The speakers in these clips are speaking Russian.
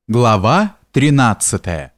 Глава 13.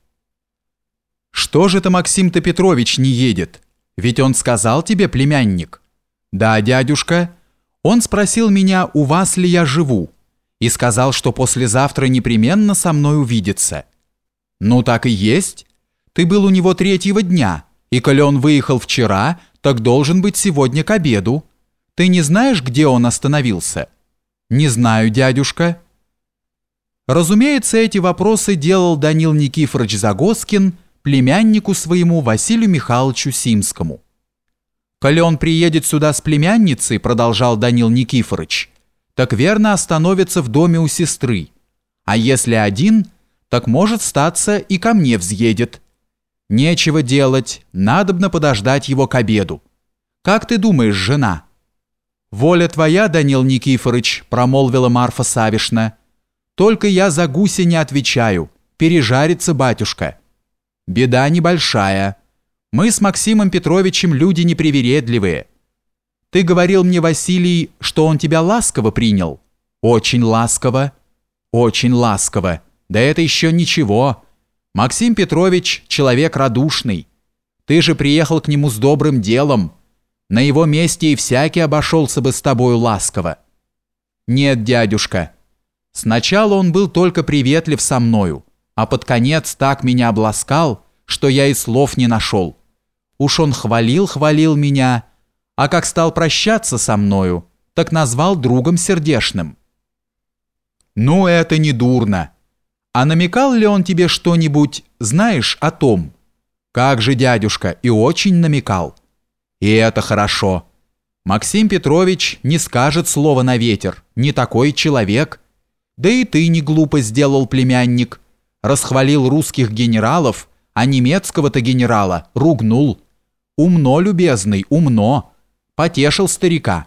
«Что же это Максим-то Петрович не едет? Ведь он сказал тебе, племянник». «Да, дядюшка. Он спросил меня, у вас ли я живу, и сказал, что послезавтра непременно со мной увидится». «Ну так и есть. Ты был у него третьего дня, и коли он выехал вчера, так должен быть сегодня к обеду. Ты не знаешь, где он остановился?» «Не знаю, дядюшка». Разумеется, эти вопросы делал Данил Никифорович Загоскин племяннику своему Василию Михайловичу Симскому. «Коли он приедет сюда с племянницей, — продолжал Данил Никифорович, — так верно остановится в доме у сестры, а если один, так может статься и ко мне взъедет. Нечего делать, надобно подождать его к обеду. Как ты думаешь, жена?» «Воля твоя, Данил Никифорович, — промолвила Марфа Савишна, — только я за гуся не отвечаю, пережарится батюшка. Беда небольшая. Мы с Максимом Петровичем люди непривередливые. Ты говорил мне, Василий, что он тебя ласково принял. Очень ласково. Очень ласково. Да это еще ничего. Максим Петрович человек радушный. Ты же приехал к нему с добрым делом. На его месте и всякий обошелся бы с тобою ласково. Нет, дядюшка. Сначала он был только приветлив со мною, а под конец так меня обласкал, что я и слов не нашел. Уж он хвалил меня, а как стал прощаться со мною, так назвал другом сердешным. Ну, это не дурно. А намекал ли он тебе что-нибудь, знаешь, о том? Как же, дядюшка, и очень намекал. И это хорошо. Максим Петрович не скажет слова на ветер, не такой человек. Да и ты не глупо сделал, племянник. Расхвалил русских генералов, а немецкого-то генерала ругнул. Умно, любезный, умно. Потешил старика.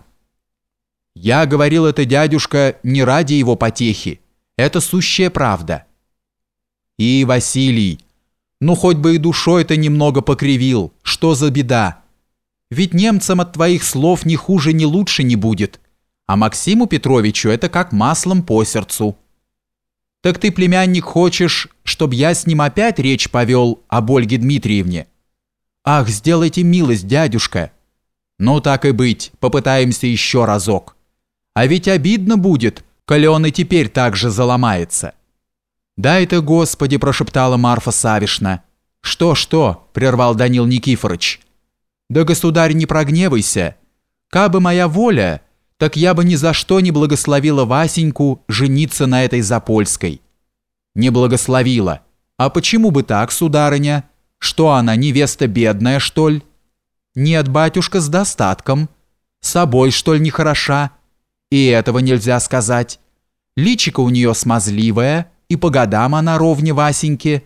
Я говорил это, дядюшка, не ради его потехи. Это сущая правда. И, Василий, ну хоть бы и душой-то немного покривил. Что за беда? Ведь немцам от твоих слов ни хуже, ни лучше не будет. А Максиму Петровичу это как маслом по сердцу. Так ты, племянник, хочешь, чтобы я с ним опять речь повел об Ольге Дмитриевне? Ах, сделайте милость, дядюшка. Ну так и быть, попытаемся еще разок. А ведь обидно будет, коли он и теперь так же заломается. «Дай-то, Господи!» – прошептала Марфа Савишна. «Что?» – прервал Данил Никифорович. «Да, государь, не прогневайся. Кабы моя воля, так я бы ни за что не благословила Васеньку жениться на этой Запольской». «Не благословила. А почему бы так, сударыня? Что она, невеста бедная, что ли?» «Нет, батюшка, с достатком. Собой, что ли, не хороша? И этого нельзя сказать. Личико у нее смазливое, и по годам она ровне Васеньки.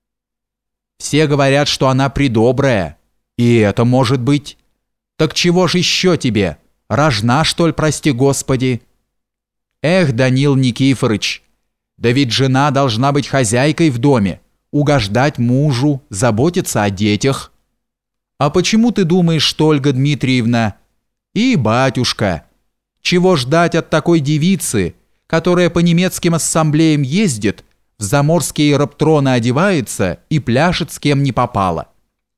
Все говорят, что она придобрая. И это может быть. Так чего ж еще тебе? Рожна, что ли, прости Господи?» «Эх, Данил Никифорович, да ведь жена должна быть хозяйкой в доме, угождать мужу, заботиться о детях». «А почему ты думаешь, что Ольга Дмитриевна?» «И, батюшка, чего ждать от такой девицы, которая по немецким ассамблеям ездит, в заморские раптроны одевается и пляшет с кем не попало?»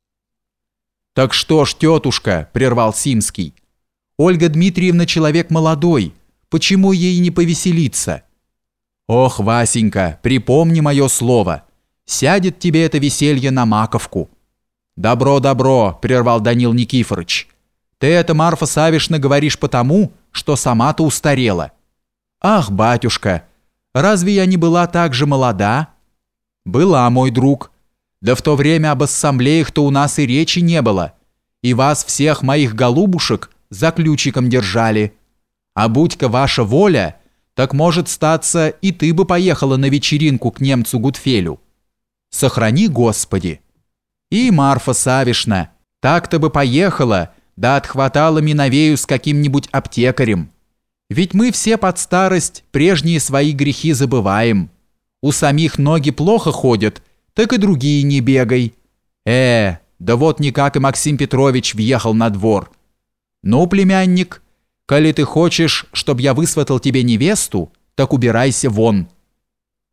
«Так что ж, тетушка», — прервал Симский, «Ольга Дмитриевна человек молодой, почему ей не повеселиться?» «Ох, Васенька, припомни мое слово, сядет тебе это веселье на маковку». «Добро», — прервал Данил Никифорович, «ты это, Марфа Савишна, говоришь потому, что сама-то устарела». «Ах, батюшка, разве я не была так же молода?» «Была, мой друг. Да в то время об ассамблеях-то у нас и речи не было, и вас всех моих голубушек за ключиком держали. А будь-ка ваша воля, так может статься, и ты бы поехала на вечеринку к немцу Гутфелю. Сохрани, Господи. И Марфа Савишна, так-то бы поехала, да отхватала Миновею с каким-нибудь аптекарем. Ведь мы все под старость прежние свои грехи забываем. У самих ноги плохо ходят, так и другие не бегай. Да вот никак и Максим Петрович въехал на двор. Ну, племянник, коли ты хочешь, чтоб я высватал тебе невесту, так убирайся вон».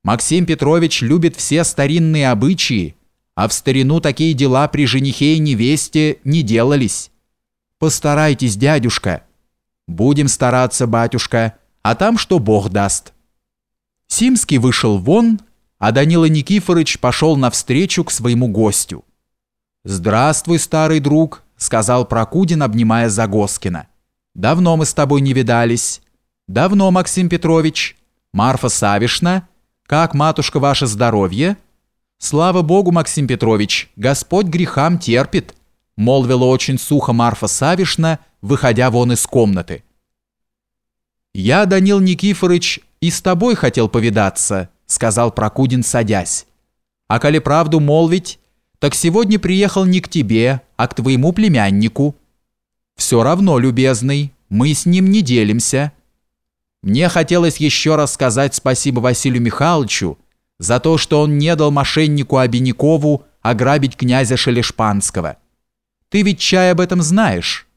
Максим Петрович любит все старинные обычаи, а в старину такие дела при женихе и невесте не делались. Постарайтесь, дядюшка. Будем стараться, батюшка, а там что Бог даст». Симский вышел вон, а Данила Никифорыч пошел навстречу к своему гостю. «Здравствуй, старый друг», — сказал Прокудин, обнимая Загоскина. «Давно мы с тобой не видались». «Давно, Максим Петрович. Марфа Савишна, как, матушка, ваше здоровье?» «Слава Богу, Максим Петрович, Господь грехам терпит», — молвила очень сухо Марфа Савишна, выходя вон из комнаты. «Я, Данил Никифорыч, и с тобой хотел повидаться», — сказал Прокудин, садясь. «А коли правду молвить, так сегодня приехал не к тебе, а к твоему племяннику». «Все равно, любезный, мы с ним не делимся». Мне хотелось еще раз сказать спасибо Василию Михайловичу за то, что он не дал мошеннику Обинякову ограбить князя Шелешпанского. Ты ведь, чай, об этом знаешь».